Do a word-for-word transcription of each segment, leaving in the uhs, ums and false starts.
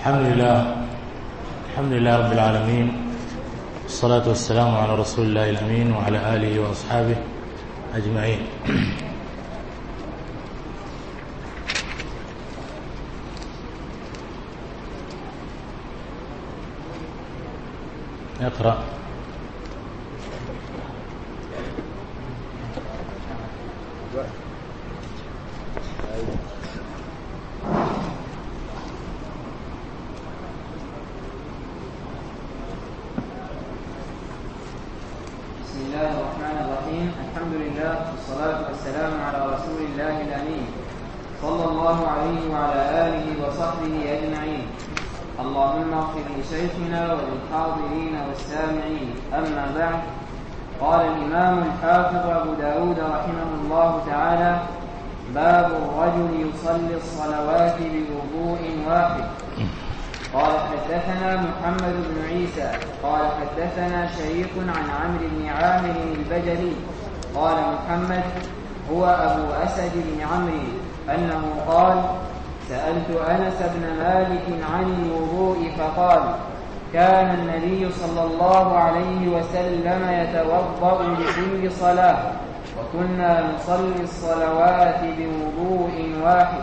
الحمد لله الحمد لله رب العالمين، والصلاة والسلام على رسول الله الأمين وعلى آله وأصحابه أجمعين. اقرأ. بسم الله الرحمن الرحيم. الحمد لله والصلاة والسلام على رسول الله الأمين صلى الله عليه وعلى آله وصحبه أجمعين. اللهم اغفر لشيخنا وللحاضرين والسامعين. أما بعد، قال الإمام الحافظ أبو داود رحمه الله تعالى: باب الرجل يصلي الصلوات بوضوء واحد. قال حدثنا محمد بن عيسى قال حدثنا شريك عن عمرو بن عامر البجلي قال محمد هو أبو أسد بن عمرو أنه قال: سألت أنس بن مالك عن الوضوء فقال: كان النبي صلى الله عليه وسلم يتوضأ لكل صلاة، وكنا نصلي الصلوات بوضوء واحد.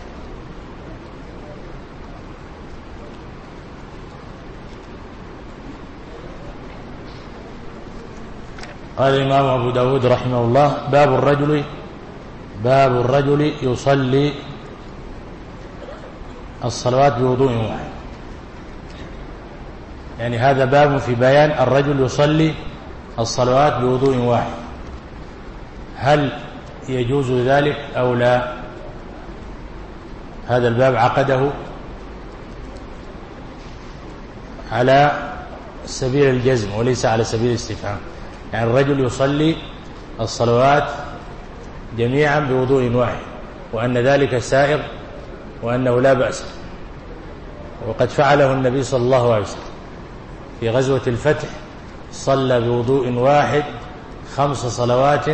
قال الإمام أبو داود رحمه الله: باب الرجل باب الرجل يصلي الصلوات بوضوء واحد. يعني هذا باب في بيان الرجل يصلي الصلوات بوضوء واحد، هل يجوز ذلك أو لا؟ هذا الباب عقده على سبيل الجزم وليس على سبيل الاستفهام. يعني الرجل يصلي الصلوات جميعا بوضوء واحد، وأن ذلك سائغ وأنه لا بأس، وقد فعله النبي صلى الله عليه وسلم في غزوة الفتح، صلى بوضوء واحد خمس صلوات،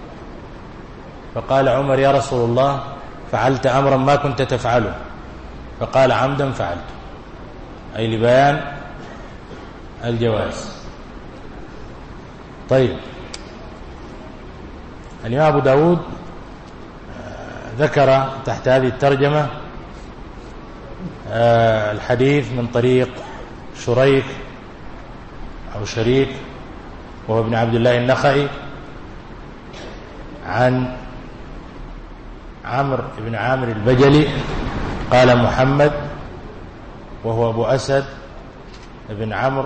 فقال عمر: يا رسول الله، فعلت أمرا ما كنت تفعله؟ فقال: عمدا فعلت، أي لبيان الجواز. طيب، الإمام أبو داود ذكر تحت هذه الترجمة الحديث من طريق شريك أو شريك وهو ابن عبد الله النخعي عن عمرو بن عامر البجلي قال محمد وهو أبو أسد بن عمرو،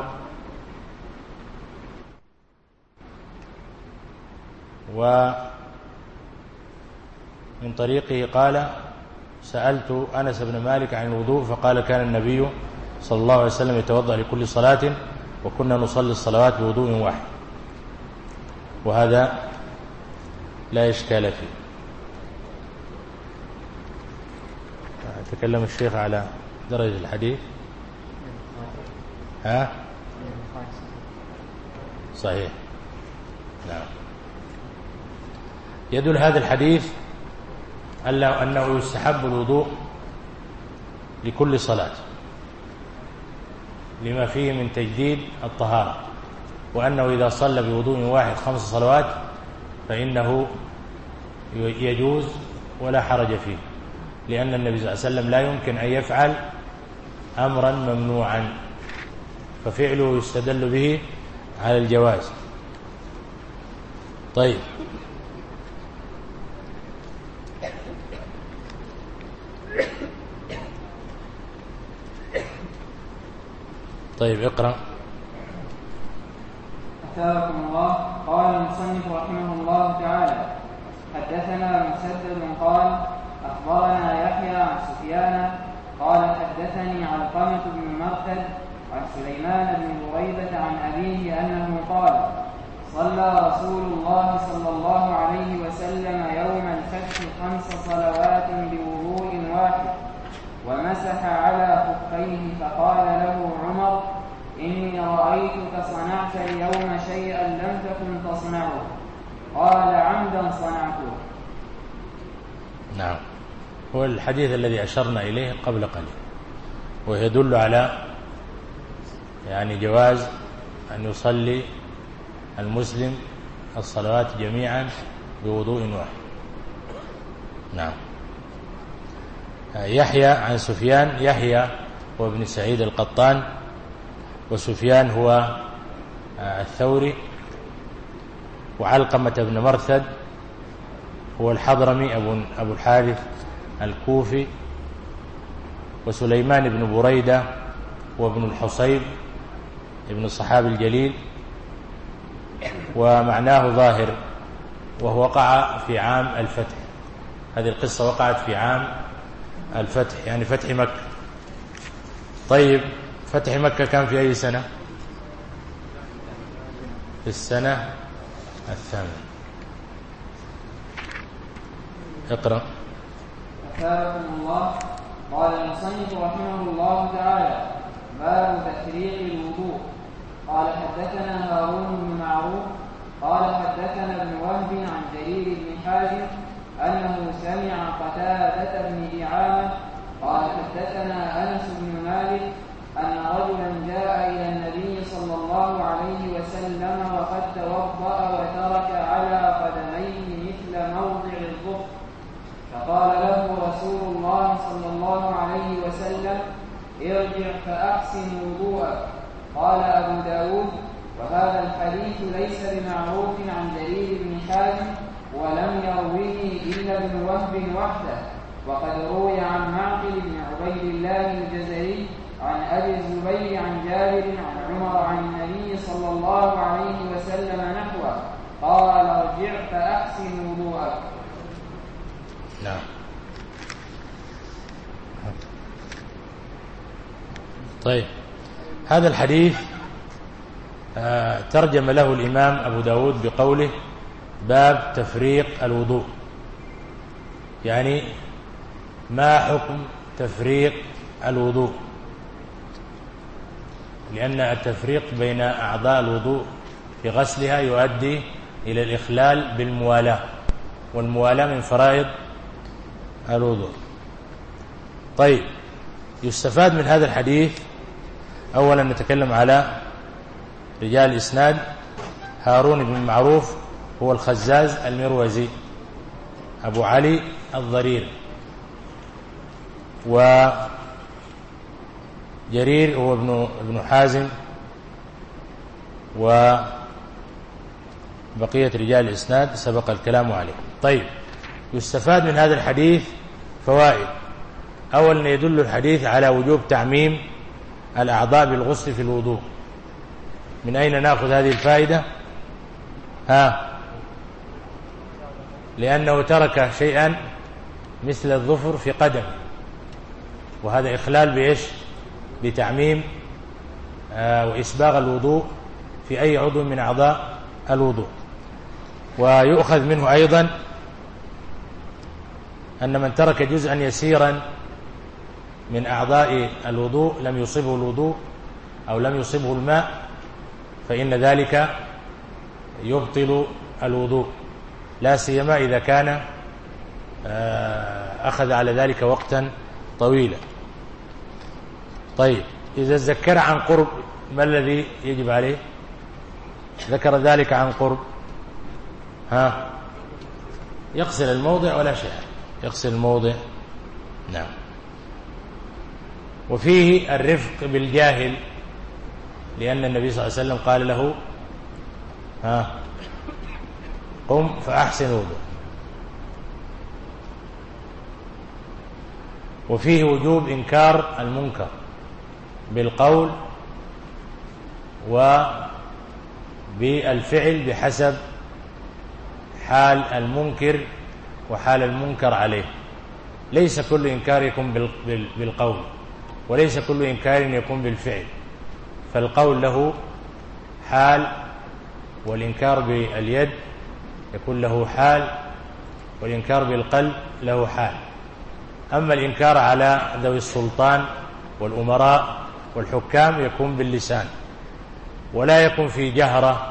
ومن طريقه قال: سألت أنس بن مالك عن الوضوء فقال: كان النبي صلى الله عليه وسلم يتوضأ لكل صلاة، وكنا نصلي الصلوات بوضوء واحد. وهذا لا إشكال فيه. تكلم الشيخ على درجة الحديث. ها؟ صحيح، نعم. يدل هذا الحديث أنه يستحب الوضوء لكل صلاة لما فيه من تجديد الطهارة، وأنه إذا صلى بوضوء واحد خمس صلوات فإنه يجوز ولا حرج فيه، لأن النبي صلى الله عليه وسلم لا يمكن أن يفعل أمرا ممنوعا، ففعله يستدل به على الجواز. طيب، طيب اقرأ. أثابكم الله. قال المصنف رحمه الله تعالى: حدثنا مسدد قال أخبرنا يحيى عن سفيان قال حدثني علقمة بن مرثد عن سليمان بن بريدة عن أبيه أنه قال: صلى رسول الله صلى الله عليه وسلم يوم الفتح خمس صلوات بوضوء واحد، ومسح على خفيه، فقال له عمر: إني رأيتك صنعت اليوم شيئا لم تكن تصنعه. قال: عمدا صنعته. نعم، هو الحديث الذي أشرنا إليه قبل قليل. ويدل على يعني جواز أن يصلي المسلم الصلوات جميعا بوضوء واحد. نعم. يحيى عن سفيان، يحيى هو ابن سعيد القطان، وسفيان هو الثوري، وعلقمة بن مرثد هو الحضرمي أبو الحارث الكوفي، وسليمان بن بريدة وابن الحصيب ابن الصحابي الجليل، ومعناه ظاهر، وهو وقع في عام الفتح. هذه القصة وقعت في عام الفتح، يعني فتح مكة. طيب، فتح مكة كان في أي سنة؟ في السنة الثامنة. اقرأ. أثابكم الله. قال المصنف رحمه الله تعالى: باب تفريق الوضوء. قال حدثنا هارون بن معروف قال حدثنا ابن وهب عن جرير بن حازم أنه سمع قتادة بن دعامة قال حدثنا أنس بن مالك أن رجلا جاء إلى النبي صلى الله عليه وسلم وقد توضأ وترك على قدميه مثل موضع الظفر، فقال له رسول الله صلى الله عليه وسلم: ارجع فأحسن وضوءك. قال أبو داود: وهذا الحديث ليس بمعروف عن جرير بن حازم، ولم يروه إلا ابن وهب وحده، وقد روي عن معقل بن عبيد الله الجزري عن أبي الزبير عن جابر عن عمر عن النبي صلى الله عليه وسلم نحوه، قال: ارجع فأحسن وضوءك. نعم. طيب، هذا الحديث آه ترجم له الإمام أبو داود بقوله: باب تفريق الوضوء، يعني ما حكم تفريق الوضوء؟ لأن التفريق بين أعضاء الوضوء في غسلها يؤدي إلى الإخلال بالموالاة، والموالاة من فرائض الوضوء. طيب، يستفاد من هذا الحديث: أولا نتكلم على رجال الإسناد. هارون بن معروف هو الخزاز المروزي أبو علي الضرير، وجرير هو ابن ابن حازم، وبقية رجال الإسناد سبق الكلام عليه. طيب، يستفاد من هذا الحديث فوائد. أولا يدل الحديث على وجوب تعميم الأعضاء بالغسل في الوضوء. من أين نأخذ هذه الفائدة؟ ها لأنه ترك شيئا مثل الظفر في قدم، وهذا إخلال بإيش؟ بتعميم آه وإسباغ الوضوء في أي عضو من أعضاء الوضوء. ويؤخذ منه أيضا أن من ترك جزءا يسيرا من أعضاء الوضوء لم يصبه الوضوء أو لم يصبه الماء، فإن ذلك يبطل الوضوء، لا سيما إذا كان أخذ على ذلك وقتا طويلا. طيب، إذا ذكر عن قرب ما الذي يجب عليه؟ ذكر ذلك عن قرب، ها يغسل الموضع ولا شيء، يغسل الموضع. نعم. وفيه الرفق بالجاهل، لأن النبي صلى الله عليه وسلم قال له: ها قم فأحسن وضوء. وفيه وجوب إنكار المنكر بالقول وبالفعل بحسب حال المنكر وحال المنكر عليه. ليس كل إنكار يكون بالقول، وليس كل إنكار يكون بالفعل، فالقول له حال، والإنكار باليد يكون له حال، والإنكار بالقلب له حال. أما الإنكار على ذوي السلطان والأمراء والحكام يكون باللسان، ولا يكون في جهرة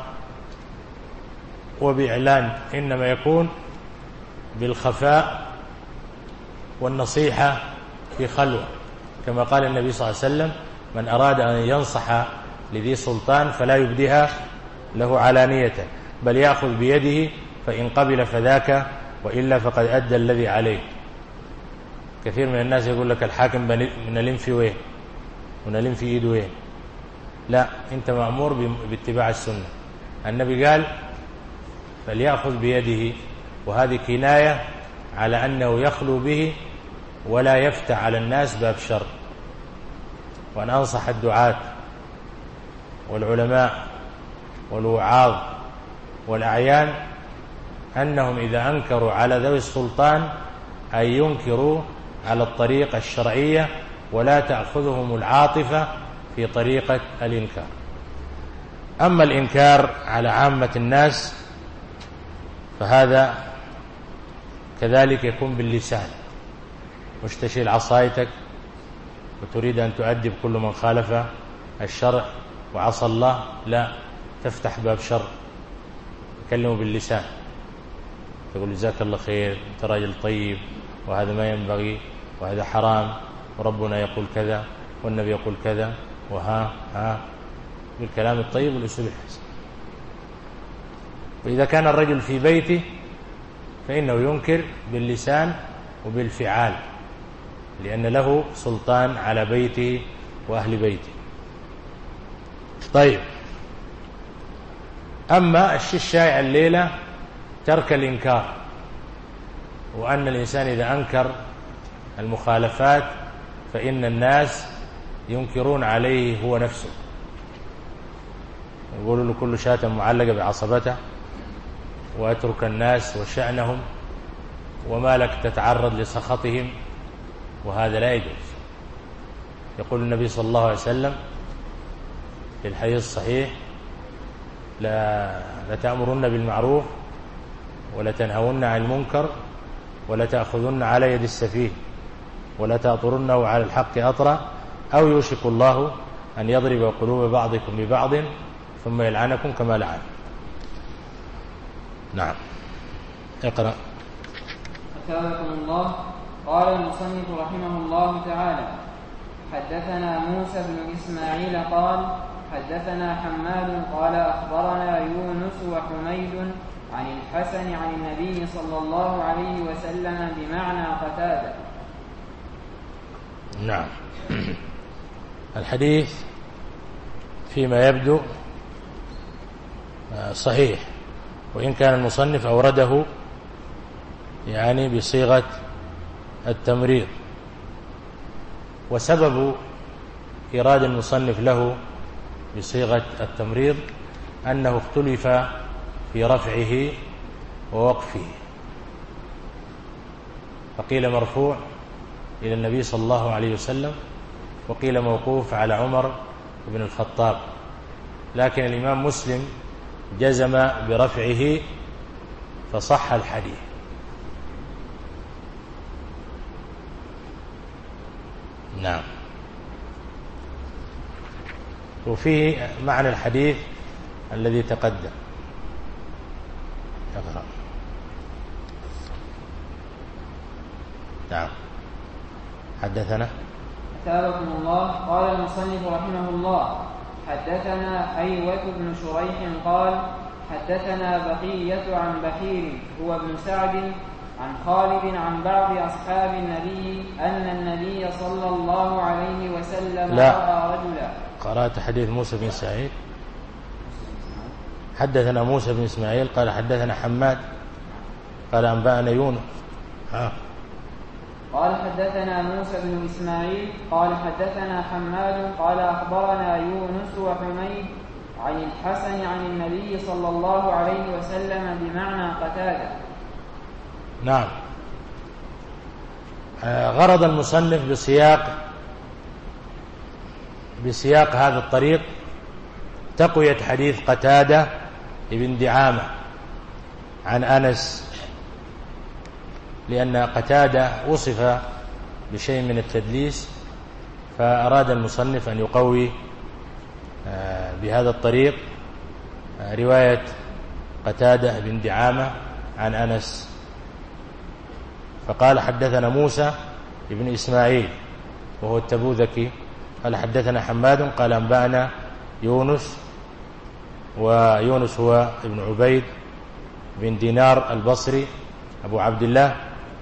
وبإعلان، إنما يكون بالخفاء والنصيحة في خلوة، كما قال النبي صلى الله عليه وسلم: من أراد أن ينصح لذي سلطان فلا يبدها له علانية، بل يأخذ بيده، فإن قبل فذاك، وإلا فقد أدى الذي عليه. كثير من الناس يقول لك الحاكم منلم في وين ونلم في إيد وين. لا، أنت مأمور باتباع السنة. النبي قال: فليأخذ بيده، وهذه كناية على أنه يخلو به ولا يفتح على الناس باب شر. وأن أنصح الدعاة والعلماء والوعاظ والأعيان أنهم إذا أنكروا على ذوي السلطان أن ينكروا على الطريقة الشرعية، ولا تأخذهم العاطفة في طريقة الإنكار. أما الإنكار على عامة الناس فهذا كذلك يكون باللسان، مش تشيل عصايتك وتريد أن تؤدب كل من خالف الشرع وعصى الله، لا، تفتح باب شر، تكلمه باللسان، تقول: جزاك الله خير، أنت راجل طيب، وهذا ما ينبغي، وهذا حرام، وربنا يقول كذا، والنبي يقول كذا، وها ها بالكلام الطيب والأسلوب الحسن. وإذا كان الرجل في بيته فإنه ينكر باللسان وبالفعال، لأن له سلطان على بيته وأهل بيته. طيب، أما الشيء الشائع الليلة ترك الإنكار، وأن الإنسان إذا أنكر المخالفات فإن الناس ينكرون عليه هو نفسه، يقولوا له: كل شاة معلقة بعصبته، وأترك الناس وشأنهم، وما لك تتعرض لسخطهم، وهذا لا يجوز. يقول النبي صلى الله عليه وسلم في الحديث الصحيح: لا لتأمرن بالمعروف ولا تنهون عن المنكر ولا تأخذن على يد السفيه ولا تأطرنه على الحق أطرا، أو يوشك الله أن يضرب قلوب بعضكم ببعض ثم يلعنكم كما لعن. نعم، اقرأ. أثابكم الله. قال المصنف رحمه الله تعالى: حدثنا موسى بن إسماعيل قال حدثنا حماد قال أخبرنا يونس وحميد عن الحسن عن النبي صلى الله عليه وسلم بمعنى قتادة. نعم. الحديث فيما يبدو صحيح، وإن كان المصنف أورده يعني بصيغة التمريض. وسبب إيراد المصنف له بصيغة التمريض أنه اختلف في رفعه ووقفه، فقيل مرفوع إلى النبي صلى الله عليه وسلم، وقيل موقوف على عمر بن الخطاب، لكن الإمام مسلم جزم برفعه فصح الحديث. نعم. وفيه معنى الحديث الذي تقدم. اقرأ. نعم. حدثنا أثابكم الله. قال المصنف رحمه الله: حدثنا أيوة بن شريح قال حدثنا بقية عن بكير هو ابن سعد عن خالد عن بعض أصحاب النبي أن النبي صلى الله عليه وسلم رأى رجلا. قرأت حديث موسى بن إسماعيل. حدثنا موسى بن إسماعيل قال حدثنا حماد قال أنبأنا يونس. ها. قال حدثنا موسى بن إسماعيل قال حدثنا حماد قال أخبرنا يونس وحميد عن الحسن عن النبي صلى الله عليه وسلم بمعنى قتادة. نعم. غرض المصنف بسياق بسياق هذا الطريق تقوية حديث قتادة ابن دعامة عن أنس، لأن قتادة وصف بشيء من التدليس، فأراد المصنف أن يقوي بهذا الطريق رواية قتادة بن دعامة عن أنس، فقال حدثنا موسى بن إسماعيل وهو التبوذكي قال حدثنا حماد قال أنبأنا يونس، ويونس هو ابن عبيد بن دينار البصري أبو عبد الله،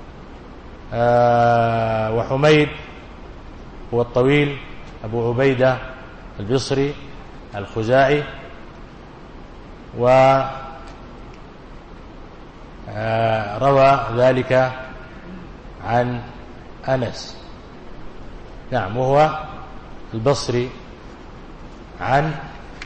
آه وحميد هو الطويل أبو عبيدة البصري الخزاعي، وروى ذلك عن أنس، نعم، وهو البصري عن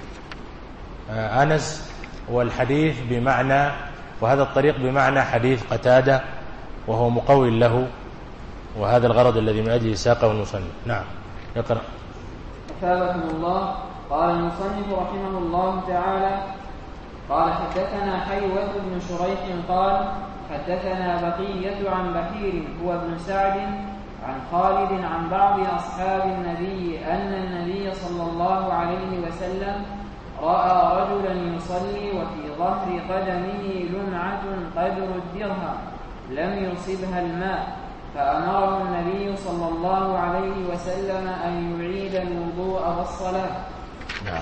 أنس، والحديث بمعنى، وهذا الطريق بمعنى حديث قتادة، وهو مقوي له، وهذا الغرض الذي من أجله ساقه المصنف. نعم، يقرأ. أثابكم الله. قال المصنف رحمه الله تعالى: قال حدثنا حيوة بن شريح قال حدثنا بقية عن بحير هو ابن سعد عن خالد عن بعض أصحاب النبي أن النبي صلى الله عليه وسلم رأى رجلا يصلي وفي ظهر قدمه لمعة قدر الدرهم لم يصبها الماء، فأمره النبي صلى الله عليه وسلم أن يعيد الوضوء والصلاة. نعم.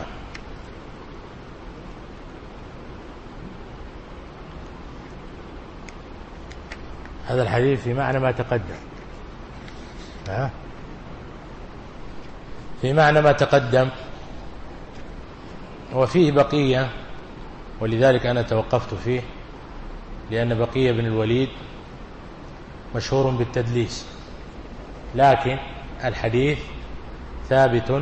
هذا الحديث في معنى ما تقدم، ها؟ في معنى ما تقدم، وفيه بقية، ولذلك أنا توقفت فيه، لأن بقية بن الوليد مشهور بالتدليس، لكن الحديث ثابت،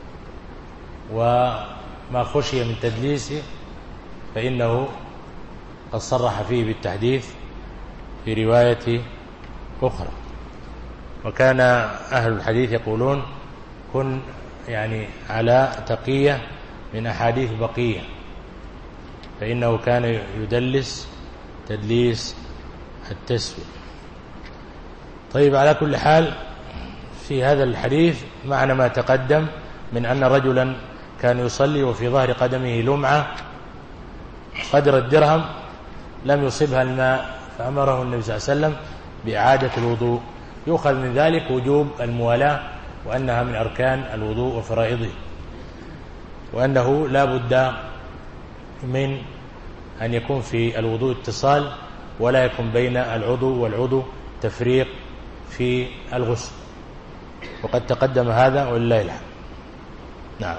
وما خشي من تدليسه فإنه قد صرح فيه بالتحديث في رواية أخرى. وكان أهل الحديث يقولون كن يعني على تقية من أحاديث بقية، فإنه كان يدلس تدليس التسوية. طيب، على كل حال في هذا الحديث معنى ما تقدم من أن رجلا كان يصلي وفي ظهر قدمه لمعة قدر الدرهم لم يصبها الماء، فأمره النبي صلى الله عليه وسلم بإعادة الوضوء. يؤخذ من ذلك وجوب الموالاة، وأنها من أركان الوضوء وفرائضه، وأنه لا بد من أن يكون في الوضوء اتصال، ولا يكون بين العضو والعضو تفريق في الغسل، وقد تقدم هذا ولله الحمد. نعم.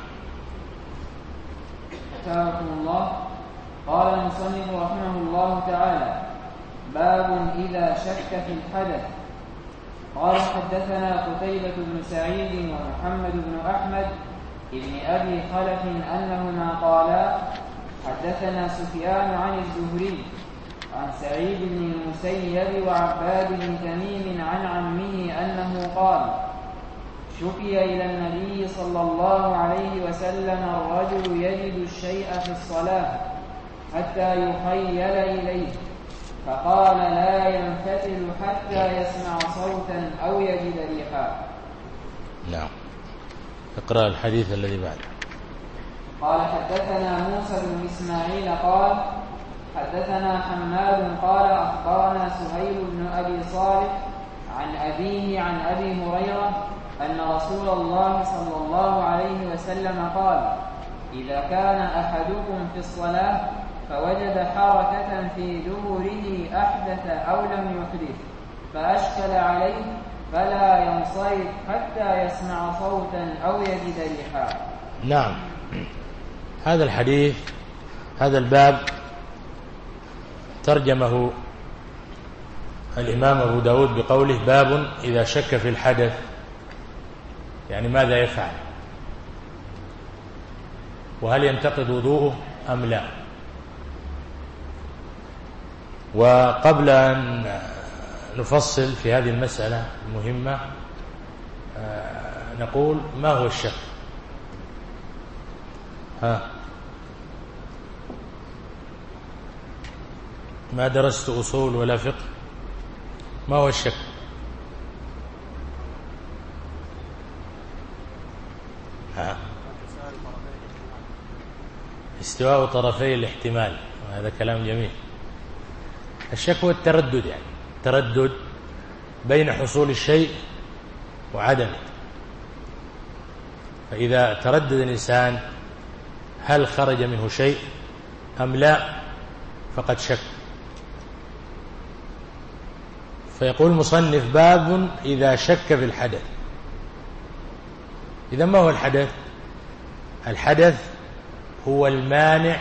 أثابكم الله. قال المصنف رحمه الله تعالى: باب إذا شك في الحدث. قال حدثنا قتيبة بن سعيد ومحمد بن أحمد ابن أبي خلف أنهما قالا حدثنا سفيان عن الزهري عن سعيد بن المسيب وعباد بن تميم عن عمه أنه قال: شكي إلى النبي صلى الله عليه وسلم الرجل يجد الشيء في الصلاة حتى يخيل إليه، فقال: لا ينفتل حتى يسمع صوتا أو يجد ريحا. نعم. اقرأ الحديث الذي بعده. قال حدثنا موسى بن إسماعيل قال حدثنا حماد قال أخبرنا سهيل بن أبي صالح عن أبيه عن أبي هريرة أن رسول الله صلى الله عليه وسلم قال: إذا كان أحدكم في الصلاة فوجد حركة في دبره أحدث أو لم يحدث فأشكل عليه فلا ينصرف حتى يسمع صوتا أو يجد ريحا. نعم. هذا الحديث، هذا الباب ترجمه الإمام أبو داود بقوله: باب إذا شك في الحدث، يعني ماذا يفعل، وهل ينتقض وضوءه أم لا. وقبل أن نفصل في هذه المسألة المهمة نقول: ما هو الشك؟ ها، ما درست أصول ولا فقه، ما هو الشك؟ ها، استواء طرفي الاحتمال، وهذا كلام جميل. الشك هو التردد، يعني تردد بين حصول الشيء وعدمه. فإذا تردد الإنسان هل خرج منه شيء أم لا فقد شك. فيقول المصنف باب إذا شك في الحدث. إذا ما هو الحدث؟ الحدث هو المانع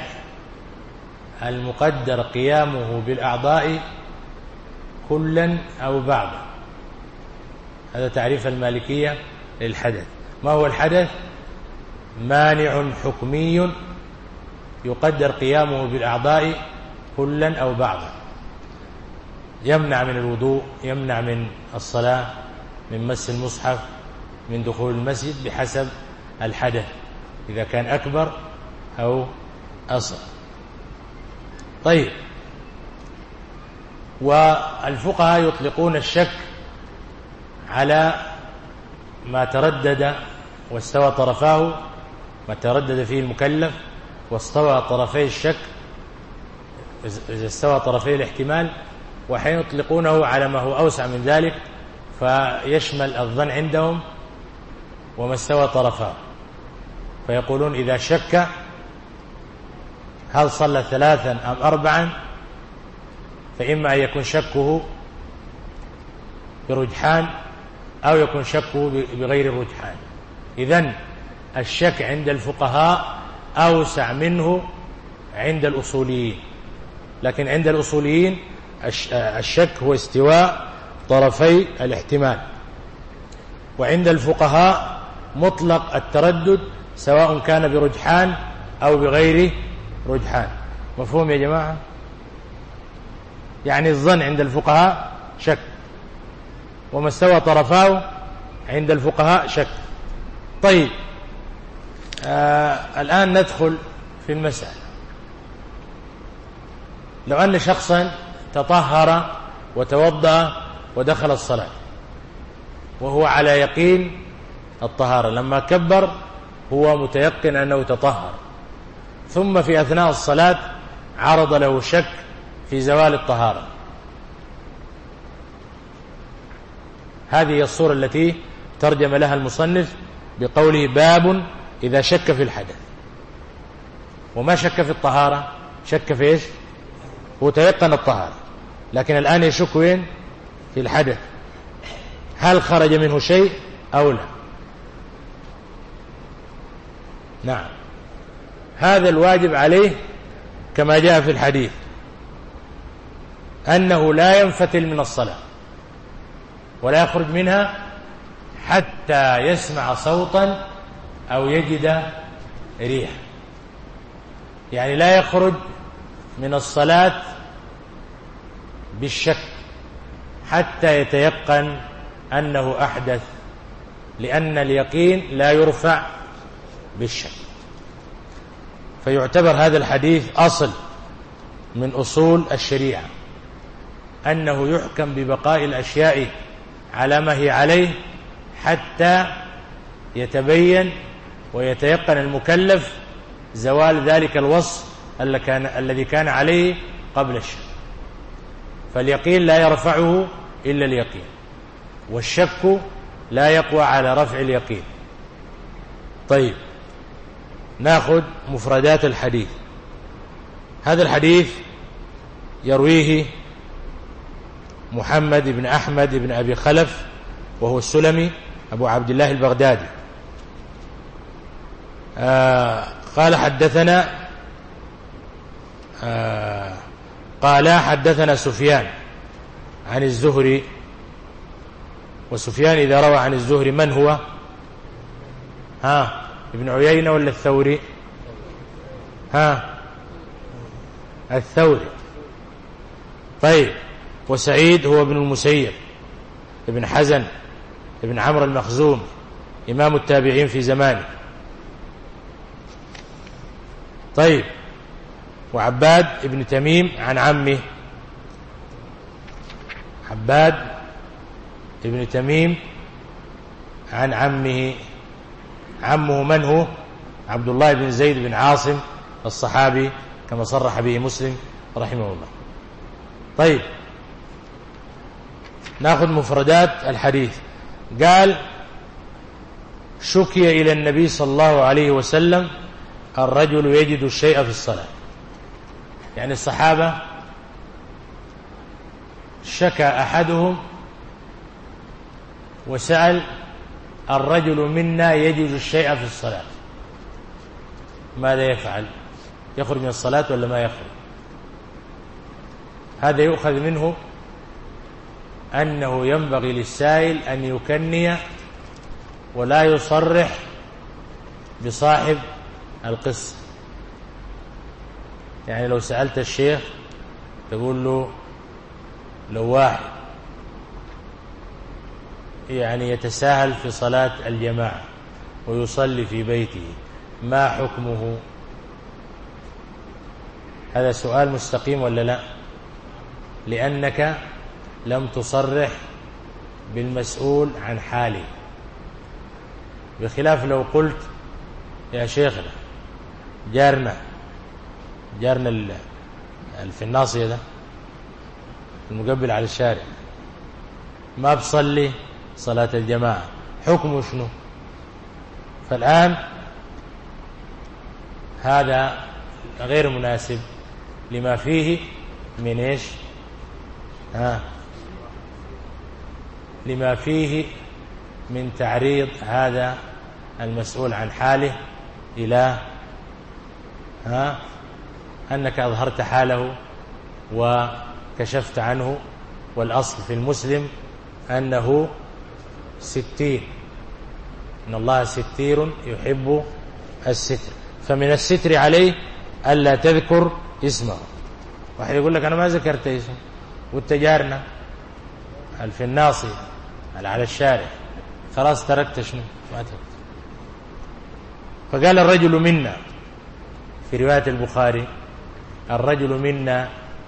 المقدر قيامه بالأعضاء كلا أو بعضا. هذا تعريف المالكية للحدث. ما هو الحدث؟ مانع حكمي يقدر قيامه بالأعضاء كلا أو بعضا، يمنع من الوضوء، يمنع من الصلاة، من مس المصحف، من دخول المسجد بحسب الحدث، إذا كان أكبر أو أصغر. طيب، والفقهاء يطلقون الشك على ما تردد واستوى طرفاه، ما تردد فيه المكلف واستوى طرفي الشك، إذا استوى طرفي الاحتمال، وحين يطلقونه على ما هو أوسع من ذلك فيشمل الظن عندهم وما استوى طرفاه. فيقولون إذا شك هل صلى ثلاثا أم أربعا فإما أن يكون شكه برجحان أو يكون شكه بغير رجحان. إذن الشك عند الفقهاء أوسع منه عند الأصوليين، لكن عند الأصوليين الشك هو استواء طرفي الاحتمال، وعند الفقهاء مطلق التردد سواء كان برجحان أو بغير رجحان. مفهوم يا جماعة؟ يعني الظن عند الفقهاء شك، وما استوى طرفاه عند الفقهاء شك. طيب، آه الآن ندخل في المسألة. لو أن شخصا تطهر وتوضأ ودخل الصلاة وهو على يقين الطهارة، لما كبر هو متيقن أنه تطهر، ثم في أثناء الصلاة عرض له شك في زوال الطهارة، هذه الصورة التي ترجم لها المصنف بقوله باب إذا شك في الحدث. وما شك في الطهارة، شك في إيش؟ هو تيقن الطهارة، لكن الآن يشك وين؟ في الحدث، هل خرج منه شيء أو لا. نعم، هذا الواجب عليه كما جاء في الحديث أنه لا ينفتل من الصلاة ولا يخرج منها حتى يسمع صوتا أو يجد ريح، يعني لا يخرج من الصلاة بالشك حتى يتيقن أنه أحدث، لأن اليقين لا يرفع بالشك. فيعتبر هذا الحديث أصل من أصول الشريعة، أنه يحكم ببقاء الأشياء على ما هي عليه حتى يتبين ويتيقن المكلف زوال ذلك الوصف الذي كان عليه قبل الشك. فاليقين لا يرفعه إلا اليقين، والشك لا يقوى على رفع اليقين. طيب، ناخذ مفردات الحديث. هذا الحديث يرويه محمد بن أحمد بن أبي خلف، وهو السلمي أبو عبد الله البغدادي. آه قال حدثنا آه قال حدثنا سفيان عن الزهري. وسفيان إذا روى عن الزهري من هو؟ ها ابن عيينة ولا الثوري؟ ها الثوري. طيب، وسعيد هو ابن المسيب ابن حزن ابن عمرو المخزوم، إمام التابعين في زمانه. طيب، وعباد ابن تميم عن عمه، عباد ابن تميم عن عمه. عمه من هو؟ عبد الله بن زيد بن عاصم الصحابي كما صرح به مسلم رحمه الله. طيب، نأخذ مفردات الحديث. قال شكي إلى النبي صلى الله عليه وسلم الرجل يجد الشيء في الصلاة. يعني الصحابة شكى أحدهم وسأل الرجل منا يجد الشيء في الصلاة ماذا يفعل؟ يخرج من الصلاة ولا ما يخرج؟ هذا يؤخذ منه أنه ينبغي للسائل أن يكني ولا يصرح بصاحب القصة. يعني لو سألت الشيخ تقول له لو واحد يعني يتساهل في صلاة الجماعة ويصلي في بيته ما حكمه؟ هذا سؤال مستقيم ولا لا؟ لأنك لم تصرح بالمسؤول عن حاله، بخلاف لو قلت يا شيخنا جارنا جارنا اللي في الناصية ده المقبل على الشارع ما بصلي صلاة الجماعة حكمه شنو؟ فالآن هذا غير مناسب لما فيه من إيش؟ ها لما فيه من تعريض هذا المسؤول عن حاله إلى ها أنك أظهرت حاله وكشفت عنه، والأصل في المسلم أنه ستير، إن الله ستير يحب الستر، فمن الستر عليه ألا تذكر اسمه. واحد يقول لك أنا ما ذكرت اسمه والتجارنا في الناصية على الشارع خلاص تركت شنو؟ ما تركت. فقال الرجل منا في رواية البخاري الرجل منا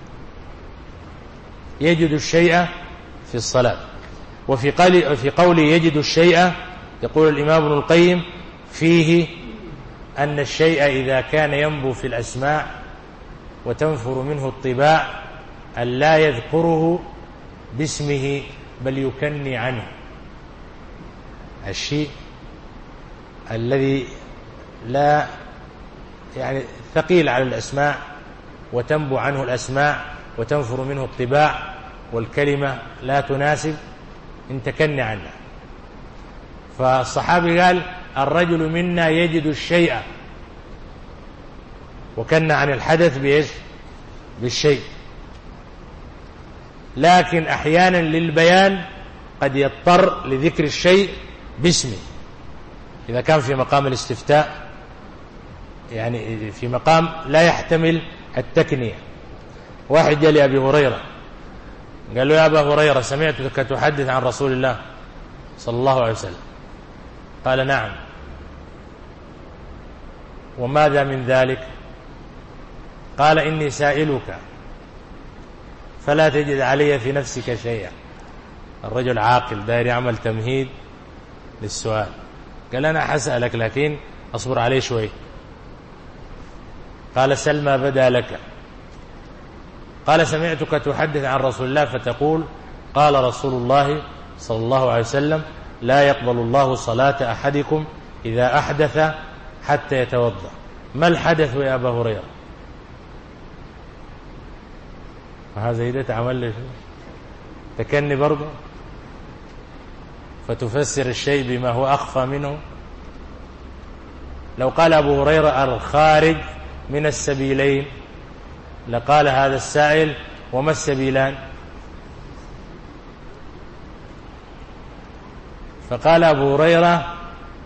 يجد الشيء في الصلاة. وفي قول في قوله يجد الشيء يقول الإمام ابن القيم فيه أن الشيء إذا كان ينبو في الأسماع وتنفر منه الطباع أن لا يذكره باسمه بل يكني عنه. الشيء الذي لا يعني ثقيل على الأسماع وتنبو عنه الأسماع وتنفر منه الطباع والكلمة لا تناسب ان تكني عنه. فالصحابي قال الرجل منا يجد الشيء وكنى عن الحدث بإيش؟ بالشيء. لكن أحيانا للبيان قد يضطر لذكر الشيء باسمه إذا كان في مقام الاستفتاء، يعني في مقام لا يحتمل التكنية. واحد جاء لأبي هريرة قال له يا أبا هريرة سمعتك تحدث عن رسول الله صلى الله عليه وسلم. قال نعم. وماذا من ذلك؟ قال إني سائلك فلا تجد علي في نفسك شيئا. الرجل عاقل داير يعمل تمهيد للسؤال. قال أنا حسألك لكن أصبر عليه شوي. قال سل ما بدا لك. قال سمعتك تحدث عن رسول الله فتقول قال رسول الله صلى الله عليه وسلم لا يقبل الله صلاة أحدكم إذا أحدث حتى يتوضأ. ما الحدث يا أبا هريرة؟ هذا إذا تعمل لي تكني برضه فتفسر الشيء بما هو أخفى منه. لو قال أبو هريرة الخارج من السبيلين لقال هذا السائل وما السبيلان؟ فقال أبو هريرة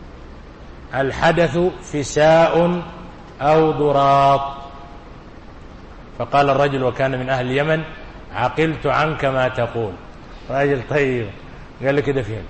الحدث فساء أو ضراط. فقال الرجل وكان من أهل اليمن عقلت عنك ما تقول. راجل طيب قال لي كده فهم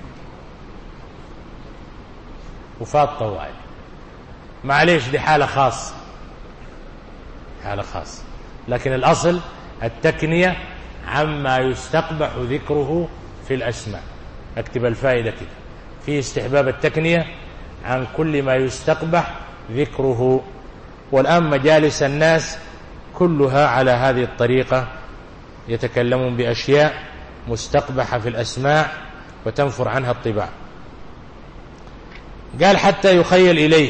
وفات طوال. معليش دي حالة خاصة حالة خاصة، لكن الأصل التكنية عما يستقبح ذكره في الأسماء. اكتب الفائدة كده في استحباب التكنية عن كل ما يستقبح ذكره. والآن مجالس الناس كلها على هذه الطريقة يتكلمون بأشياء مستقبحة في الأسماء وتنفر عنها الطباع. قال حتى يخيل إليه،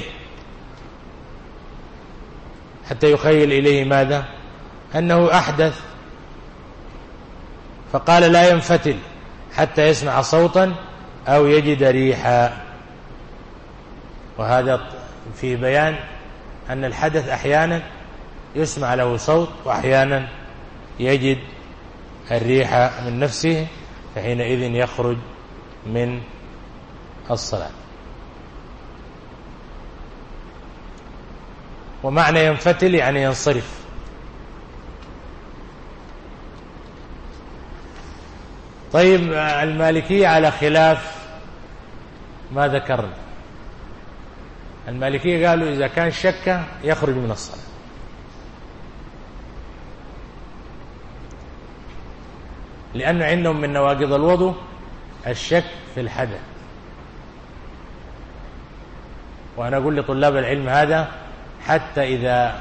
حتى يخيل إليه ماذا؟ أنه أحدث، فقال لا ينفتل حتى يسمع صوتا أو يجد ريحا. وهذا في بيان أن الحدث أحيانا يسمع له صوت وأحيانا يجد الريح من نفسه، فحينئذ يخرج من الصلاة. ومعنى ينفتل يعني ينصرف. طيب المالكية على خلاف ما ذكرنا. المالكية قالوا إذا كان شك يخرج من الصلاة، لأن عندهم من نواقض الوضوء الشك في الحدث. وأنا أقول لطلاب العلم هذا حتى إذا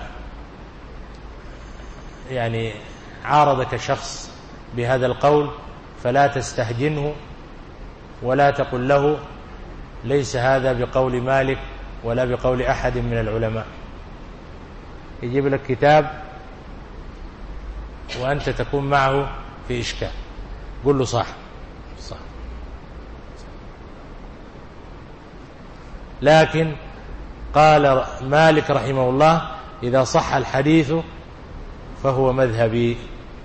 يعني عارضك شخص بهذا القول فلا تستهجنه ولا تقل له ليس هذا بقول مالك ولا بقول أحد من العلماء. يجيب لك كتاب وأنت تكون معه في إشكال، قل له صح صح. لكن قال مالك رحمه الله إذا صح الحديث فهو مذهبي.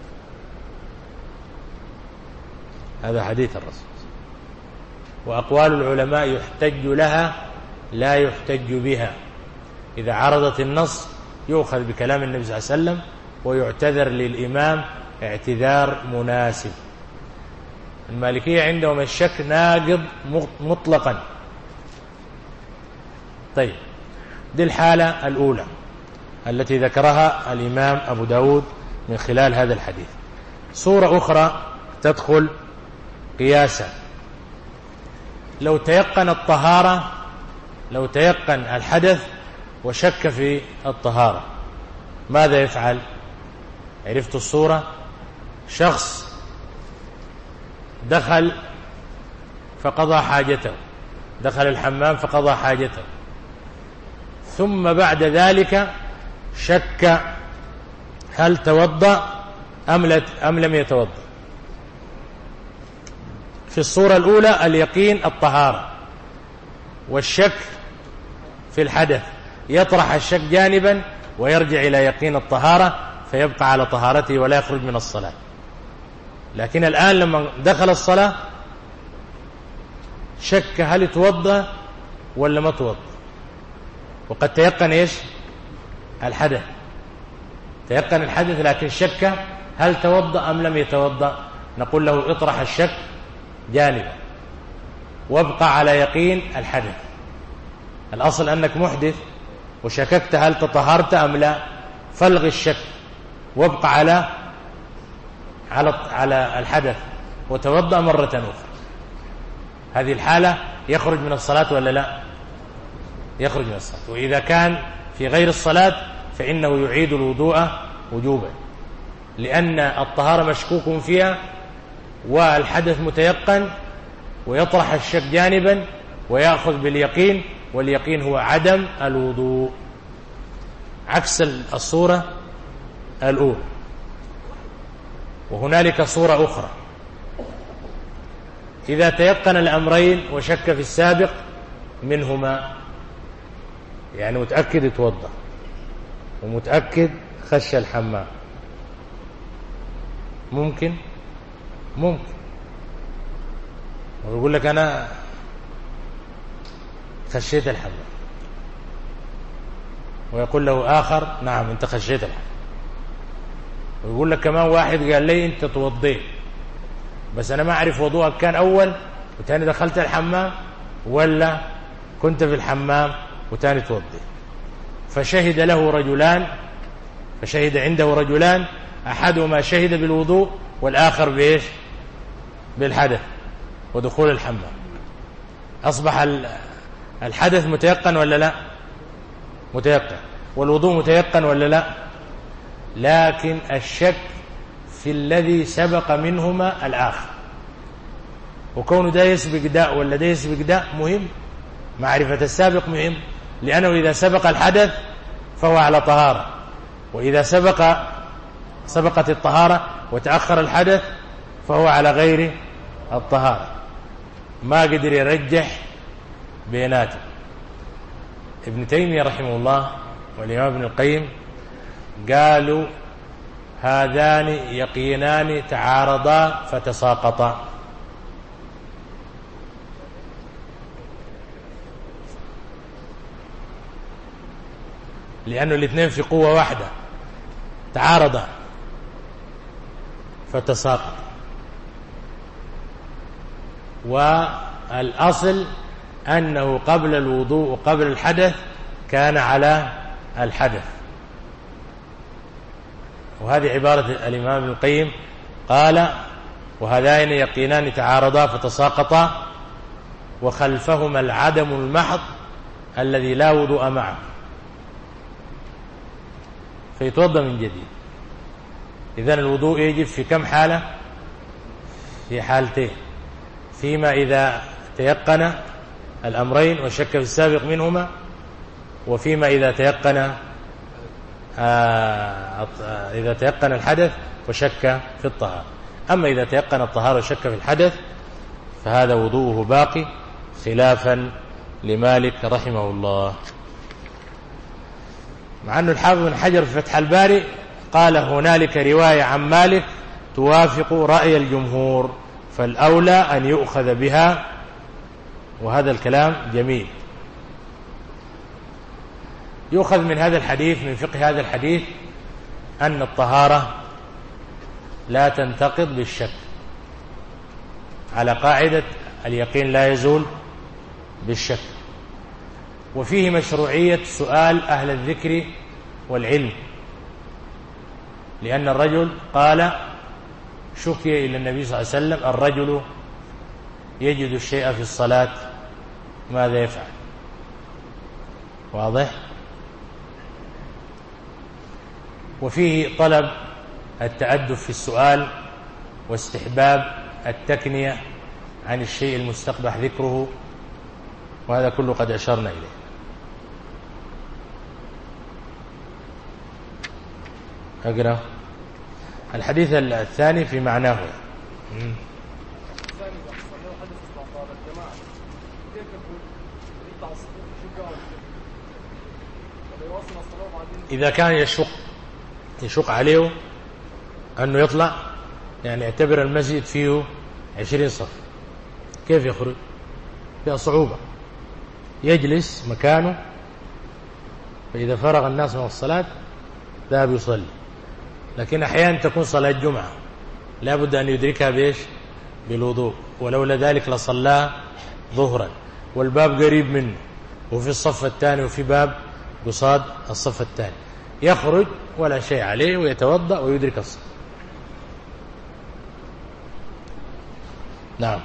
هذا حديث الرسول. وأقوال العلماء يحتج لها لا يحتج بها. إذا عرضت النص يؤخذ بكلام النبي صلى الله عليه وسلم ويعتذر للإمام اعتذار مناسب. المالكية عندهم الشك ناقض مطلقا. طيب دي الحالة الأولى التي ذكرها الإمام أبو داود من خلال هذا الحديث. صورة أخرى تدخل قياسا، لو تيقن الطهارة، لو تيقن الحدث وشك في الطهارة ماذا يفعل؟ عرفت الصورة؟ شخص دخل فقضى حاجته، دخل الحمام فقضى حاجته، ثم بعد ذلك شك هل توضأ أم لم يتوضأ. في الصورة الأولى اليقين الطهارة، والشك في الحدث يطرح الشك جانبا ويرجع إلى يقين الطهارة فيبقى على طهارته ولا يخرج من الصلاة. لكن الآن لما دخل الصلاة شك هل يتوضأ ولا ما توضأ، وقد تيقن إيش؟ الحدث، تيقن الحدث لكن شك هل توضأ أم لم يتوضأ. نقول له اطرح الشك جانبا وابقى على يقين الحدث. الأصل أنك محدث وشككت هل تطهرت أم لا، فالغ الشك وابقى على على على الحدث وتوضأ مرة أخرى. هذه الحالة يخرج من الصلاة ولا لا؟ يخرج من الصلاة. وإذا كان في غير الصلاة فإنه يعيد الوضوء وجوبا، لأن الطهارة مشكوك فيها والحدث متيقن، ويطرح الشك جانبا ويأخذ باليقين، واليقين هو عدم الوضوء، عكس الصورة الأولى. وهنالك صورة أخرى إذا تيقن الأمرين وشك في السابق منهما، يعني متأكد يتوضأ ومتأكد خش الحمام، ممكن ممكن ويقول لك أنا خشيت الحمام، ويقول له آخر نعم أنت خشيت الحمام، ويقول لك كمان واحد قال لي أنت توضيت بس أنا ما أعرف وضوءك كان أول وتاني دخلت الحمام ولا كنت في الحمام وتاني توضيت. فشهد له رجلان، فشهد عنده رجلان، أحدهما شهد بالوضوء والآخر بإيش؟ بالحدث ودخول الحمام. أصبح الحدث متيقن ولا لا؟ متيقن. والوضوء متيقن ولا لا؟ لكن الشك في الذي سبق منهما الآخر، وكونه ده يسبق داء ولا ده يسبق داء مهم، معرفة السابق مهم، لأنه إذا سبق الحدث فهو على طهارة، وإذا سبق سبقت الطهارة وتأخر الحدث فهو على غير الطهارة، ما قدر يرجح بيناته. ابن تيمية رحمه الله والإمام ابن القيم قالوا هذان يقينان تعارضا فتساقطا، لأنه الاثنين في قوة واحدة تعارضا فتساقط. والأصل أنه قبل الوضوء وقبل الحدث كان على الحدث، وهذه عبارة الإمام ابن القيم قال وهذين يقينان تعارضا فتساقطا وخلفهما العدم المحض الذي لا وضوء معه، فيتوضأ من جديد. إذن الوضوء يجب في كم حالة؟ في حالتين، فيما إذا تيقن الأمرين وشك في السابق منهما، وفيما إذا تيقن آه إذا تيقن الحدث وشك في الطهارة. أما إذا تيقن الطهارة وشك في الحدث فهذا وضوءه باقي، خلافا لمالك رحمه الله. مع أن الحافظ بن حجر في فتح الباري قال هنالك رواية عن مالك توافق رأي الجمهور، فالأولى أن يؤخذ بها، وهذا الكلام جميل. يؤخذ من هذا الحديث، من فقه هذا الحديث، أن الطهارة لا تنتقض بالشك، على قاعدة اليقين لا يزول بالشك. وفيه مشروعية سؤال أهل الذكر والعلم، لأن الرجل قال شكي إلى النبي صلى الله عليه وسلم الرجل يجد الشيء في الصلاة ماذا يفعل؟ واضح؟ وفيه طلب التأدب في السؤال واستحباب التكنية عن الشيء المستقبح ذكره، وهذا كله قد أشرنا إليه. أقرأ الحديث الثاني في معناه. إذا كان يشق يشق عليه أنه يطلع، يعني اعتبر المسجد فيه عشرين صف، كيف يخرج؟ فيها صعوبة، يجلس مكانه، فإذا فرغ الناس من الصلاة ذهب يصلي. لكن أحيانا تكون صلاة جمعة لا بد أن يدركها بإيش؟ بالوضوء، ولولا ذلك لصلى ظهرا والباب قريب منه وفي الصف الثاني وفي باب قصاد الصف الثاني، يخرج ولا شيء عليه ويتوضأ ويدرك الصلاة. نعم.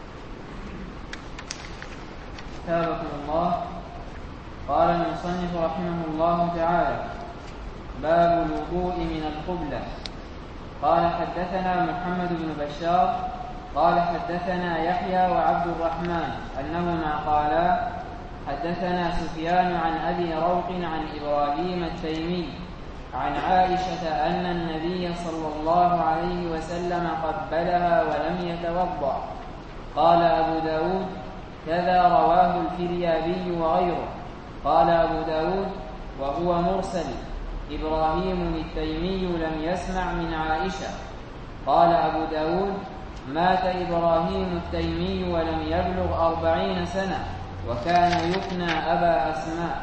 تابكم الله. قال المصنف رحمه الله تعالى: باب الوضوء من القبلة. قال حدثنا محمد بن بشار قال حدثنا يحيى وعبد الرحمن أنهما قالا حدثنا سفيان عن أبي روح عن إبراهيم التيمي عن عائشة أن النبي صلى الله عليه وسلم قبلها ولم يتوضأ. قال أبو داود: كذا رواه الفريابي وغيره. قال أبو داود: وهو مرسل، إبراهيم التيمي لم يسمع من عائشة. قال أبو داود: مات إبراهيم التيمي ولم يبلغ أربعين سنة، وكان يكنى أبا أسماء.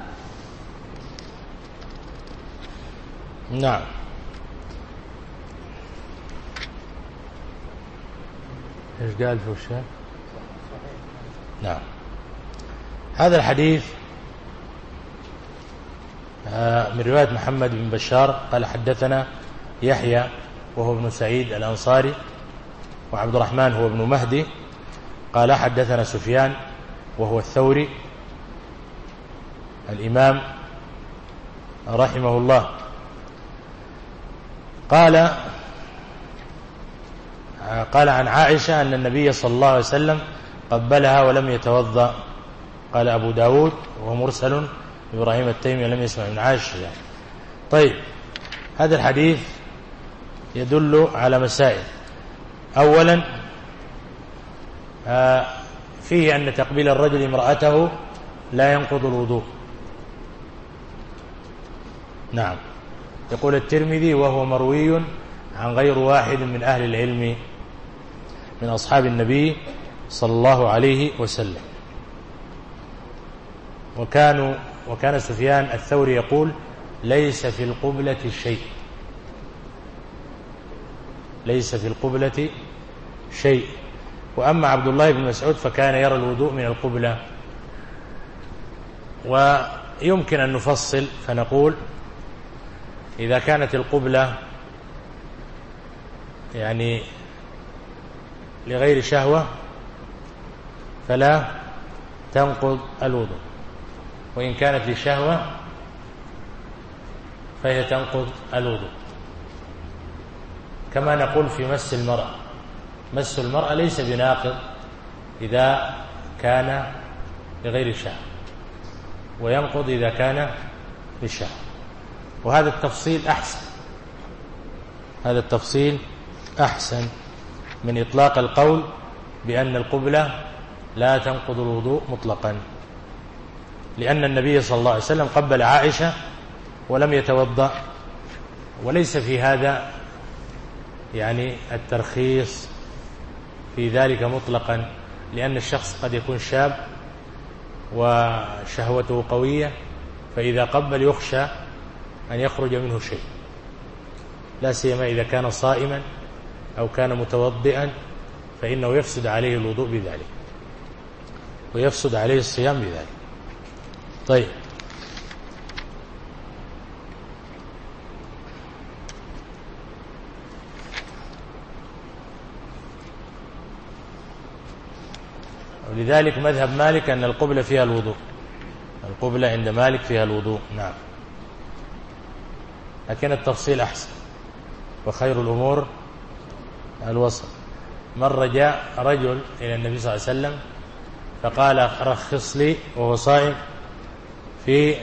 نعم. ايش قال في الشيخ؟ نعم. هذا الحديث من رواية محمد بن بشار قال حدثنا يحيى وهو ابن سعيد الأنصاري، وعبد الرحمن هو ابن مهدي، قال حدثنا سفيان وهو الثوري الإمام رحمه الله، قال قال عن عائشة أن النبي صلى الله عليه وسلم قبلها ولم يتوضأ قال أبو داود وهو مرسل، إبراهيم التيمي لم يسمع من عائشة يعني. طيب، هذا الحديث يدل على مسائل. أولا فيه أن تقبيل الرجل امرأته لا ينقض الوضوء. نعم، يقول الترمذي وهو مروي عن غير واحد من أهل العلم من أصحاب النبي صلى الله عليه وسلم. وكانوا وكان سفيان الثوري يقول ليس في القبلة شيء، ليس في القبلة شيء. وأما عبد الله بن مسعود فكان يرى الوضوء من القبلة. ويمكن أن نفصل فنقول إذا كانت القبلة يعني لغير شهوة فلا تنقض الوضوء، وإن كانت لشهوة فهي تنقض الوضوء. كما نقول في مس المرأة، مس المرأة ليس بناقض إذا كان لغير شهوة، وينقض إذا كان للشهوة. وهذا التفصيل أحسن، هذا التفصيل أحسن من إطلاق القول بأن القبلة لا تنقض الوضوء مطلقا، لأن النبي صلى الله عليه وسلم قبل عائشة ولم يتوضأ. وليس في هذا يعني الترخيص في ذلك مطلقا، لأن الشخص قد يكون شاب وشهوته قوية، فإذا قبل يخشى أن يخرج منه شيء، لا سيما إذا كان صائما أو كان متوضئا، فإنه يفسد عليه الوضوء بذلك ويفسد عليه الصيام بذلك. طيب، ولذلك مذهب مالك أن القبلة فيها الوضوء، القبلة عند مالك فيها الوضوء. نعم، لكن التفصيل أحسن، وخير الأمور الوسط. مرة جاء رجل إلى النبي صلى الله عليه وسلم فقال رخص لي وهو صائم في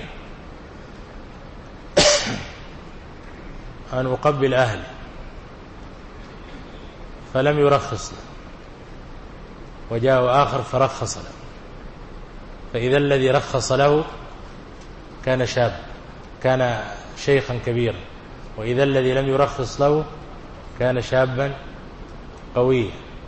أن أقبل أهلي، فلم يرخص له. وجاء آخر فرخص له، فإذا الذي رخص له كان شاب، كان شيخا كبيرا، وإذا الذي لم يرخص له كان شابا قويا.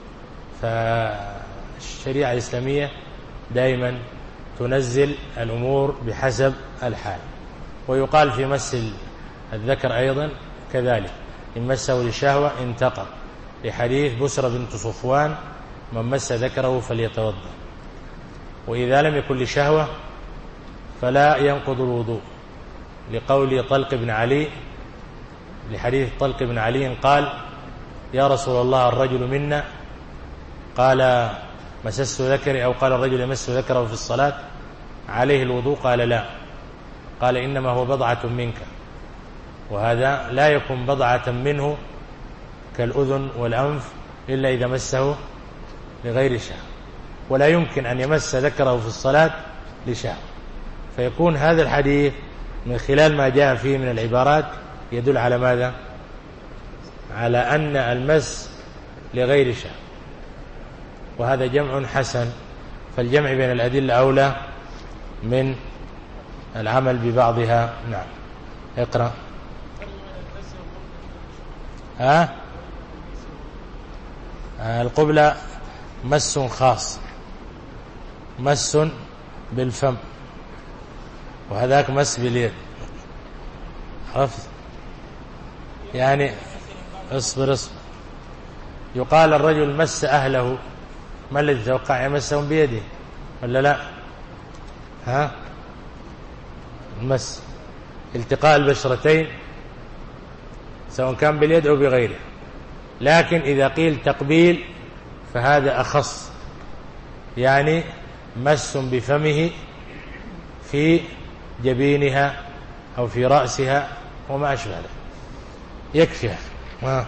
فالشريعة الإسلامية دائما تنزل الأمور بحسب الحال. ويقال في مس الذكر أيضا كذلك، إن مسه لشهوة انتقض، لحديث بسرة بنت صفوان من مس ذكره فليتوضأ. وإذا لم يكن لشهوة فلا ينقض الوضوء، لقول طلق بن علي، لحديث طلق بن علي قال يا رسول الله الرجل منا، قال مسست ذكري، أو قال الرجل يمس ذكره في الصلاة عليه الوضوء؟ قال لا، قال إنما هو بضعة منك. وهذا لا يكون بضعة منه كالأذن والأنف إلا إذا مسه لغير شهوة، ولا يمكن أن يمس ذكره في الصلاة لشهوة. فيكون هذا الحديث من خلال ما جاء فيه من العبارات يدل على ماذا؟ على أن المس لغير شهوة، وهذا جمع حسن. فالجمع بين الأدلة أولى من العمل ببعضها. نعم، اقرأ. ها؟ القبلة مس خاص، مس بالفم، وهذاك مس باليد. عرفت؟ يعني اصبر اصبر، يقال الرجل مس أهله، ما الذي توقع؟ يمسهم بيده ولا لا؟ ها؟ المس التقاء البشرتين سواء كان باليد أو بغيره. لكن إذا قيل تقبيل فهذا أخص، يعني مس بفمه في جبينها أو في رأسها وما أشبه ذلك، يكفي. ها.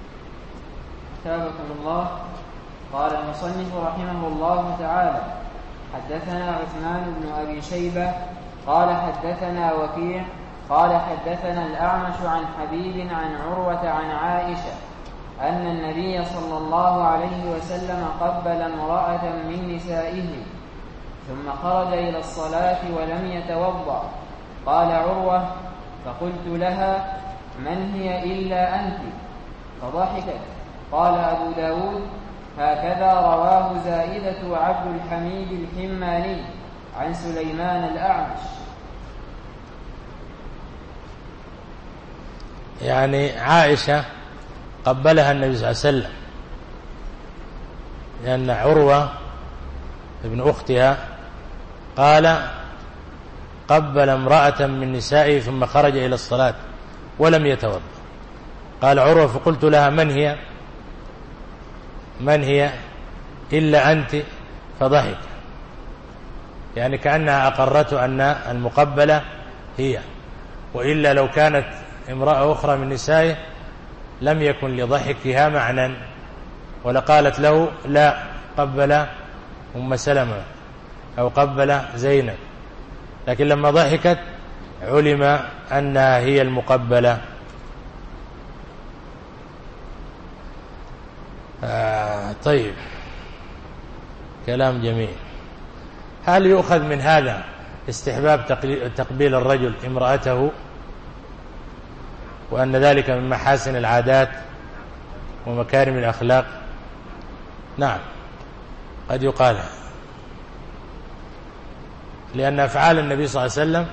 كتابكم الله. قال المصنف رحمه الله تعالى: حدثنا عثمان بن أبي شيبة قال حدثنا وكيع قال حدثنا الأعمش عن حبيب عن عروة عن عائشة أن النبي صلى الله عليه وسلم قبل امرأة من نسائه ثم خرج إلى الصلاة ولم يتوضأ. قال عروة: فقلت لها: من هي إلا أنت؟ فضحكت. قال أبو داود: هكذا رواه زائدة عبد الحميد الحماني عن سليمان الأعمش. يعني عائشة قبلها النبي صلى الله عليه وسلم، لأن عروة ابن أختها قال: قبل امرأة من نسائه ثم خرج إلى الصلاة ولم يتوضأ. قال عروة: فقلت لها: من هي من هي إلا أنت؟ فضحك، يعني كأنها أقرته أن المقبلة هي، وإلا لو كانت امرأة أخرى من نسائه لم يكن لضحكها معنى، ولقالت له: لا، قبل أم سلمة أو قبل زينب. لكن لما ضحكت علم أنها هي المقبلة. آه طيب، كلام جميل. هل يؤخذ من هذا استحباب تقبيل الرجل امرأته، وأن ذلك من محاسن العادات ومكارم الأخلاق؟ نعم، قد يقال، لأن أفعال النبي صلى الله عليه وسلم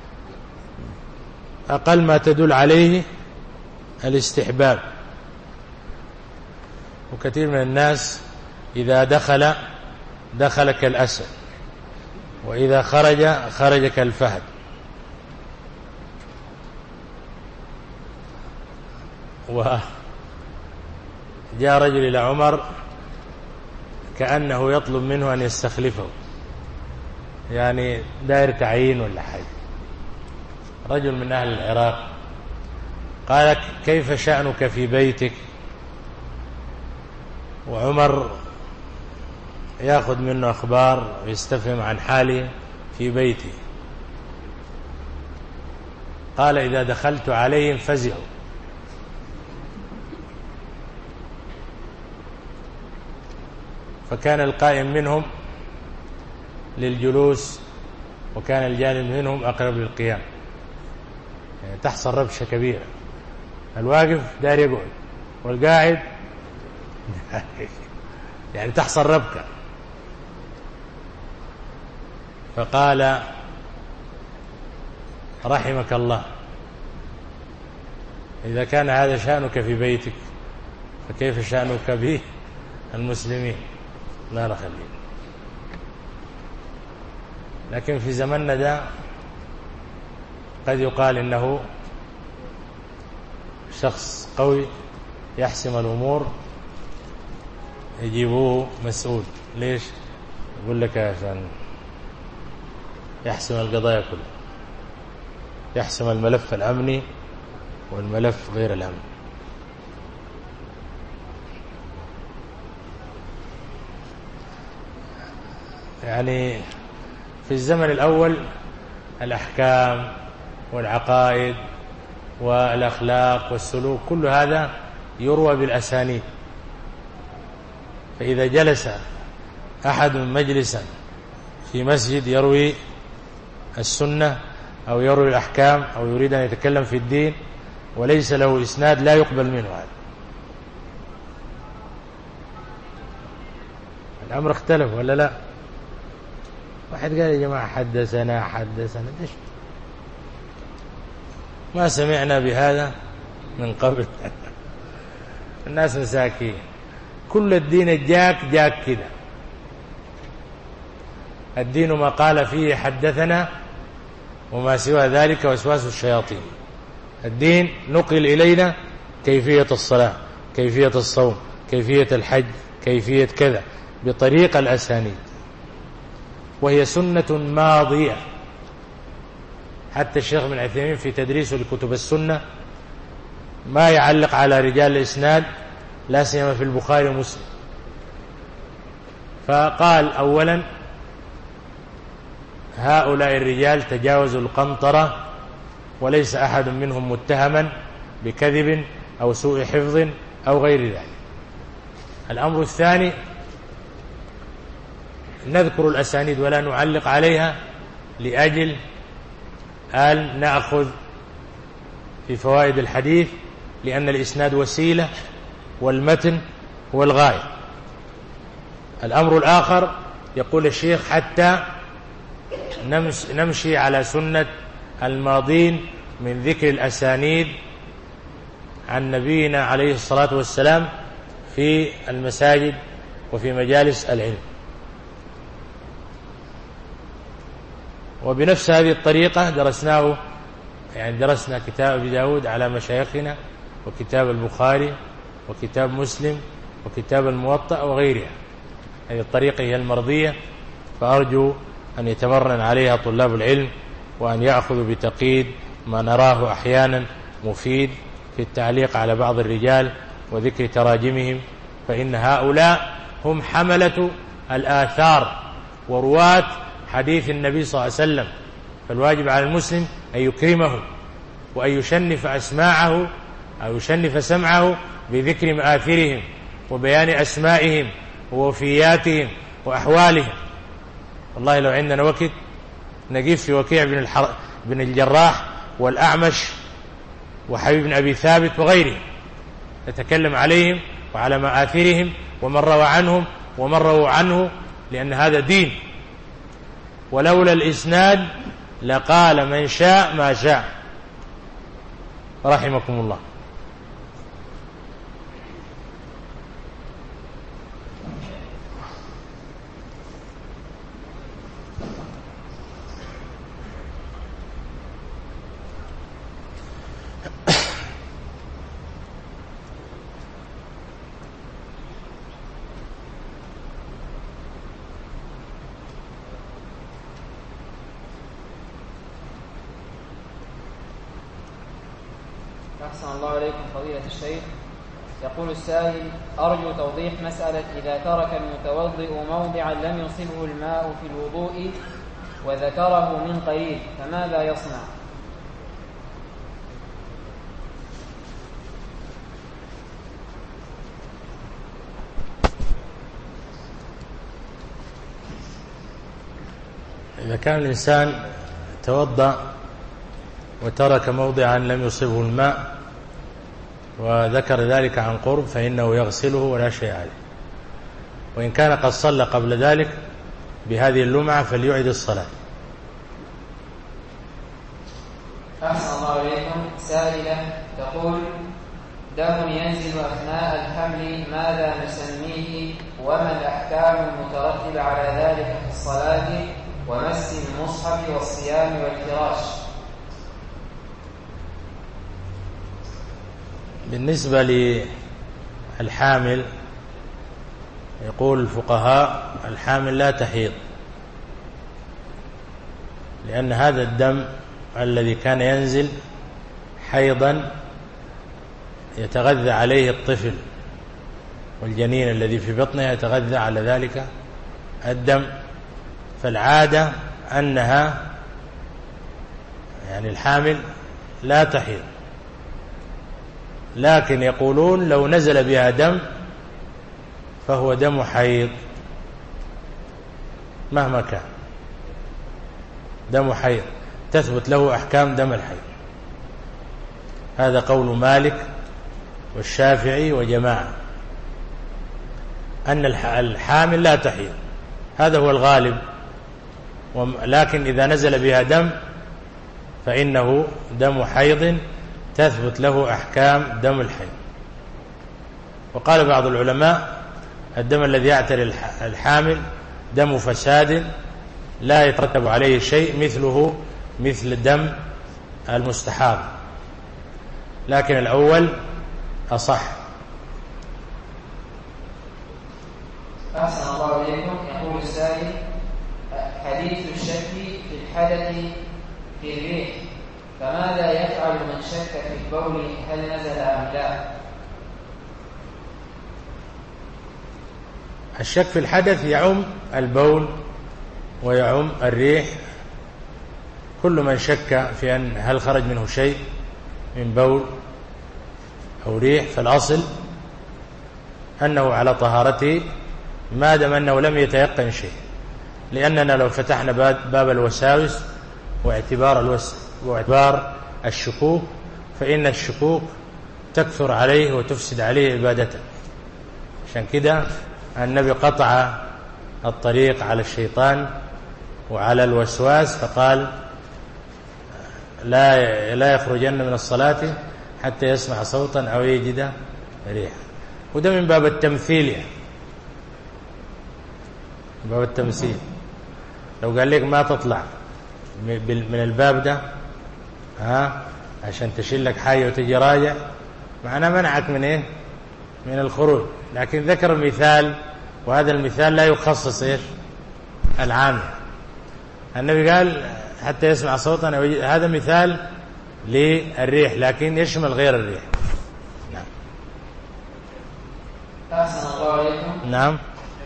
أقل ما تدل عليه الاستحباب. وكثير من الناس إذا دخل دخل كالأسد، وإذا خرج خرج كالفهد. وجاء رجل إلى عمر كأنه يطلب منه أن يستخلفه، يعني داير تعيين ولا حاجة، رجل من أهل العراق. قال: كيف شأنك في بيتك؟ وعمر يأخذ منه أخبار ويستفهم عن حاله في بيته. قال: إذا دخلت عليهم فزعوا، فكان القائم منهم للجلوس، وكان الجالس منهم أقرب للقيام، يعني تحصل ربشة كبيرة. الواقف دار يقعد، والقاعد يعني تحصل ربكة. فقال: رحمك الله، إذا كان هذا شأنك في بيتك فكيف شأنك به المسلمين؟ لا رخلين. لكن في زمننا ده قد يقال إنه شخص قوي يحسم الأمور، يجيبوه مسؤول. ليش؟ يقول لك عشان يحسم القضايا كلها، يحسم الملف الأمني والملف غير الأمني. يعني في الزمن الأول الأحكام والعقائد والأخلاق والسلوك كل هذا يروى بالأسانيد. فإذا جلس أحد مجلسا في مسجد يروي السنة أو يروي الأحكام أو يريد أن يتكلم في الدين وليس له إسناد لا يقبل منه هذا. الأمر اختلف ولا لا؟ واحد قال: يا جماعة حدثنا حدثنا دش ما سمعنا بهذا من قبل. الناس مساكين، كل الدين جاك جاك كده. الدين ما قال فيه حدثنا وما سوى ذلك وسواس الشياطين. الدين نقل إلينا كيفية الصلاة، كيفية الصوم، كيفية الحج، كيفية كذا، بطريقة الأسانيد، وهي سنة ماضية. حتى الشيخ ابن عثيمين في تدريسه لكتب السنة ما يعلق على رجال الإسناد، لا سيما في البخاري ومسلم. فقال: أولا هؤلاء الرجال تجاوزوا القنطرة وليس أحد منهم متهما بكذب أو سوء حفظ أو غير ذلك. الأمر الثاني، نذكر الأسانيد ولا نعلق عليها لأجل أن نأخذ في فوائد الحديث، لأن الإسناد وسيلة والمتن هو الغاية. الأمر الآخر يقول الشيخ حتى نمشي على سنة الماضين من ذكر الأسانيد عن نبينا عليه الصلاة والسلام في المساجد وفي مجالس العلم. وبنفس هذه الطريقة درسناه، يعني درسنا كتاب أبي داود على مشايخنا، وكتاب البخاري، وكتاب مسلم، وكتاب الموطأ وغيرها. هذه الطريقة هي المرضية، فأرجو أن يتمرن عليها طلاب العلم، وأن يأخذوا بتقييد ما نراه أحيانا مفيد في التعليق على بعض الرجال وذكر تراجمهم، فإن هؤلاء هم حملة الآثار ورواة حديث النبي صلى الله عليه وسلم، فالواجب على المسلم أن يكرمهم وأن يشنف أسماعه أو يشنف سمعه بذكر مآثرهم وبيان أسمائهم ووفياتهم وأحوالهم. والله لو عندنا وقت نقف في وكيع بن, الحر... بن الجراح والأعمش وحبيب بن أبي ثابت وغيرهم، نتكلم عليهم وعلى مآثرهم ومن روى عنهم ومن روى عنه، لأن هذا دين. ولولا الإسناد لقال من شاء ما شاء، رحمكم الله. أحسن الله عليكم فضيلة الشيخ. يقول السائل: أرجو توضيح مسألة إذا ترك المتوضئ موضعا لم يصبه الماء في الوضوء وذكره من قريب فماذا يصنع؟ إذا كان الإنسان توضأ وترك موضعا لم يصبه الماء وذكر ذلك عن قرب فإنه يغسله ولا شيء عليه، وإن كان قد صلى قبل ذلك بهذه اللمعة فليعيد الصلاة. أحسن الله عليكم. سائلة تقول: دم ينزل أثناء الحمل ماذا نسميه، وما الأحكام المترتبة على ذلك في الصلاة ومس المصحف والصيام والفراش؟ بالنسبة للحامل يقول الفقهاء الحامل لا تحيض، لأن هذا الدم الذي كان ينزل حيضا يتغذى عليه الطفل والجنين الذي في بطنه يتغذى على ذلك الدم، فالعادة أنها يعني الحامل لا تحيض، لكن يقولون لو نزل بها دم فهو دم حيض مهما كان، دم حيض تثبت له أحكام دم الحيض. هذا قول مالك والشافعي وجماعة، أن الحامل لا تحيض، هذا هو الغالب، لكن إذا نزل بها دم فإنه دم حيض تثبت له أحكام دم الحيض. وقال بعض العلماء الدم الذي يعتري الحامل دم فساد لا يترتب عليه شيء مثله مثل دم المستحاض، لكن الأول أصح. أحسن الله إليكم. يقول السائل: حديث الشك في الحدث في الريح، فماذا يفعل من شك في البول هل نزل أم لا؟ الشك في الحدث يعم البول ويعم الريح كل من شك في أن هل خرج منه شيء من بول أو ريح، فالأصل أنه على طهارته ما دام أنه لم يتيقن شيء، لأننا لو فتحنا باب الوساوس واعتبار, الوس واعتبار الشكوك فإن الشكوك تكثر عليه وتفسد عليه عبادته. عشان كده النبي قطع الطريق على الشيطان وعلى الوسواس، فقال لا لا يخرجن من الصلاة حتى يسمع صوتا أو يجد ريحا. وده من باب التمثيل، يعني من باب التمثيل. لو قال لك ما تطلع من الباب ده ها عشان تشيل لك حاجة وتجي راجع، معناه منعك من ايه؟ من الخروج. لكن ذكر مثال، وهذا المثال لا يخصص ايش؟ العام. النبي قال حتى يسمع صوتا، هذا مثال للريح لكن يشمل غير الريح. نعم. أحسن الله عليكم. نعم.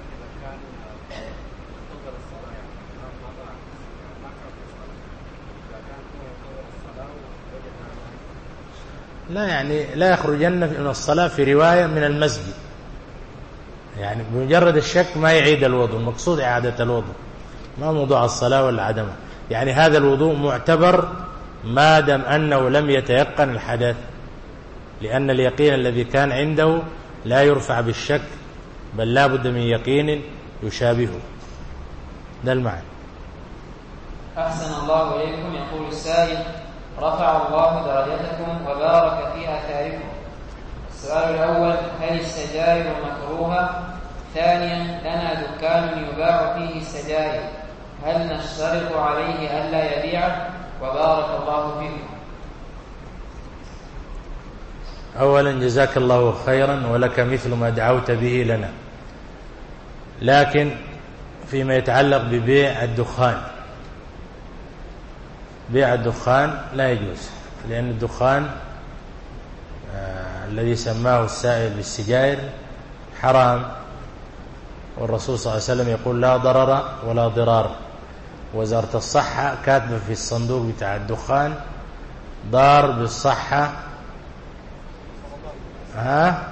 لا يعني لا يخرجن من الصلاة في رواية من المسجد، يعني بمجرد الشك ما يعيد الوضوء، المقصود إعادة الوضوء، ما موضوع الصلاة ولا عدمها. يعني هذا الوضوء معتبر ما دام أنه لم يتيقن الحدث، لأن اليقين الذي كان عنده لا يرفع بالشك، بل لا بد من يقين يشابهه. ده المعنى. أحسن الله إليكم. يقول السائل: رفع الله درجتكم وبارك في آثاركم. السؤال الأول: هل السجائر مكروهة؟ ثانيا: لنا دكان يباع فيه السجائر، هل نشترط عليه ألا يبيعه؟ وبارك الله فيكم. أولا جزاك الله خيرا ولك مثل ما دعوت به لنا، لكن فيما يتعلق ببيع الدخان، بيع الدخان لا يجوز، لأن الدخان آه الذي سماه السائل بالسجائر حرام، والرسول صلى الله عليه وسلم يقول لا ضرر ولا ضرار. وزارة الصحة كاتبة في الصندوق بتاع الدخان ضار بالصحة ها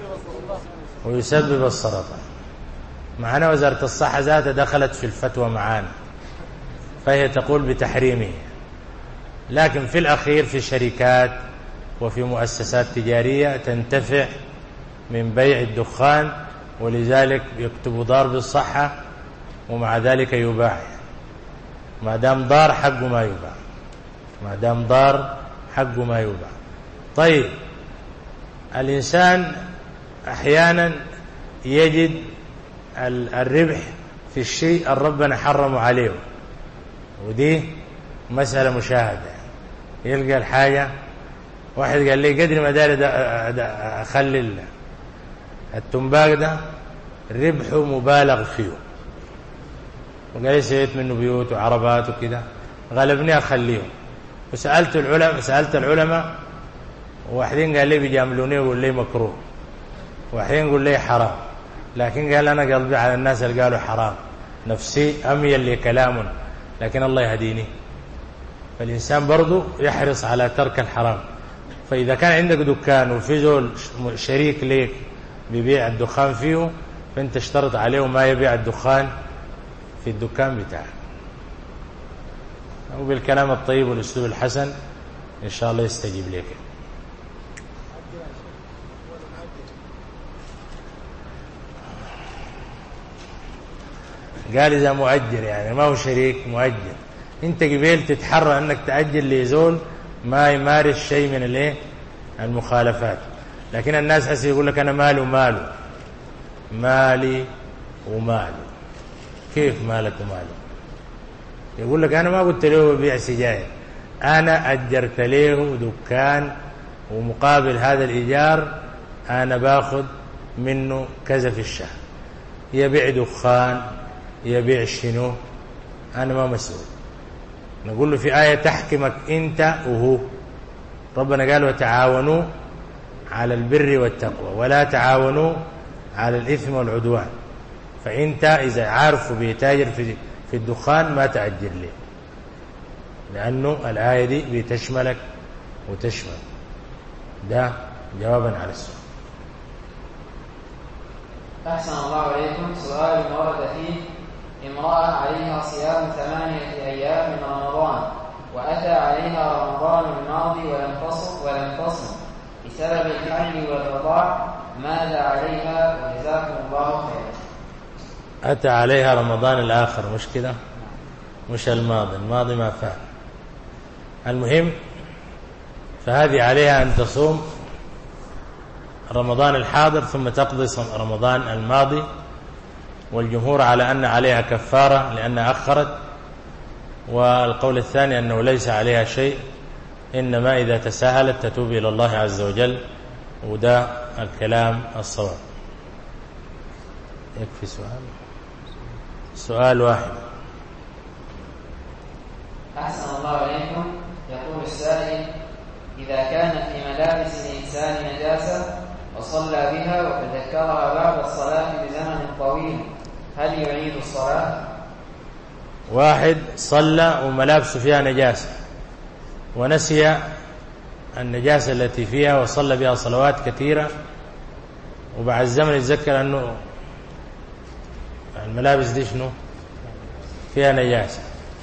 ويسبب السرطان. معنا وزارة الصحة ذاتها دخلت في الفتوى معانا، فهي تقول بتحريمه، لكن في الأخير في شركات وفي مؤسسات تجارية تنتفع من بيع الدخان، ولذلك يكتبوا ضار بالصحة ومع ذلك يباع. ما دام ضار حقه ما يباع، ما دام ضار حقه ما يباع. طيب الإنسان أحيانا يجد الربح في الشيء اللي ربنا حرمه عليه، ودي مسألة مشاهدة. يلقى الحاجة، واحد قال لي قدر ما داري أخلي التنباك ده ربحه مبالغ فيه، وقال لي سويت منه بيوت وعربات وكده، غلبني أخليهم. وسألت العلماء سألت العلماء واحدين قال لي بيجاملوني ويقول لي مكروه، واحدين يقول لي حرام. لكن قال أنا قلبي على الناس اللي قالوا حرام، نفسي أميل لكلام، لكن الله يهديني. فالإنسان برضو يحرص على ترك الحرام. فإذا كان عندك دكان وفي زول شريك ليك بيبيع الدخان فيه، فأنت اشترط عليه ما يبيع الدخان في الدكان بتاعه. وبالكلام الطيب والأسلوب الحسن إن شاء الله يستجيب لك. قال إذا مؤجر، يعني ما هو شريك، مؤجر. أنت قبيل تتحرى أنك تأجل لزول ما يمارس شيء من الايه المخالفات. لكن الناس حسي يقول لك أنا مالي وماله، مالي وماله. كيف مالك وماله؟ يقول لك أنا ما قلت له بيع سجاير، أنا أجرت له دكان ومقابل هذا الإيجار أنا باخذ منه كذا في الشهر. يبيع دخان يبيع شنو، أنا ما مسؤول. نقول له في آية تحكمك أنت وهو، ربنا قال وتعاونوا على البر والتقوى ولا تعاونوا على الإثم والعدوان. فأنت إذا عارف بيتاجر في في الدخان ما تأجر له، لأنه الآية دي بتشملك وتشمل. ده جوابا على السؤال. أحسن الله عليكم. سؤال ورد فيه: امرأة عليها صيام ثمانية أيام من رمضان، وأتى عليها رمضان الماضي ولم تصم ولم تصم بسبب الحمل والرضاع، ماذا عليها؟ وجزاكم الله خيرا. أتى عليها رمضان الآخر، مش كده؟ مش الماضي، الماضي ما فات. المهم فهذه عليها أن تصوم رمضان الحاضر ثم تقضي رمضان الماضي، والجمهور على أن عليها كفارة لأنها أخرت، والقول الثاني أنه ليس عليها شيء، إنما إذا تساهلت تتوب إلى الله عز وجل، وده الكلام الصواب. يكفي سؤال سؤال واحد. أحسن الله عليكم. يقول السائل: إذا كان في ملابس الإنسان نجاسة وصلى بها وتذكرها بعد الصلاة بزمن طويل، هل يعيد الصلاة؟ واحد صلى وملابسه فيها نجاسة ونسي النجاسة التي فيها وصلى بها صلوات كثيرة، وبعد الزمن يتذكر أنه الملابس دي شنو فيها نجاسة.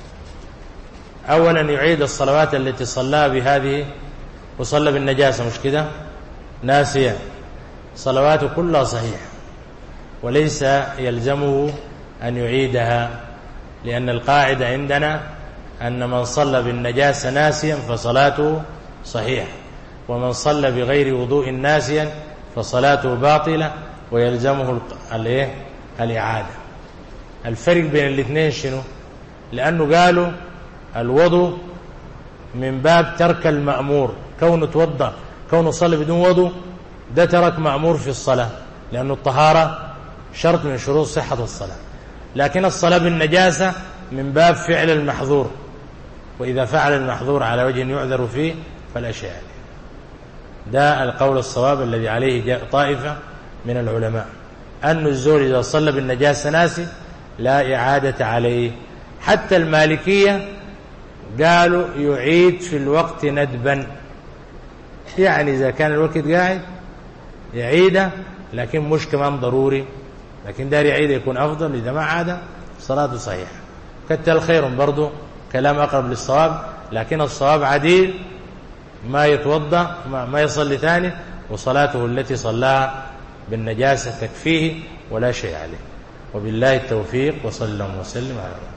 أولا يعيد الصلوات التي صلى بهذه وصلى بالنجاسة، مش كده؟ ناسيا، صلواته كلها صحيحة وليس يلزمه أن يعيدها، لأن القاعدة عندنا أن من صلى بالنجاسة ناسيا فصلاته صحيحة، ومن صلى بغير وضوء ناسيا فصلاته باطلة ويلزمه الإعادة. الفرق بين الاثنين شنو؟ لأنه قالوا الوضوء من باب ترك المأمور، كونه توضأ كونه صلى بدون وضوء ده ترك مأمور في الصلاة، لأن الطهارة شرط من شروط صحة الصلاة. لكن الصلاة بالنجاسة من باب فعل المحظور، وإذا فعل المحظور على وجه يعذر فيه فلا شيء عليه. ده القول الصواب الذي عليه جاء طائفة من العلماء، أن الزول إذا صلى بالنجاسة ناسي لا إعادة عليه. حتى المالكية قالوا يعيد في الوقت ندبا، يعني إذا كان الوقت قاعد يعيده، لكن مش كمان ضروري، لكن دار يعيد يكون أفضل. إذا ما عاد صلاته صحيحة. كتل الخير برضو كلام أقرب للصواب، لكن الصواب عديل، ما يتوضأ ما يصلي ثاني، وصلاته التي صلاها بالنجاسة تكفيه ولا شيء عليه. وبالله التوفيق، وصلى الله وسلم على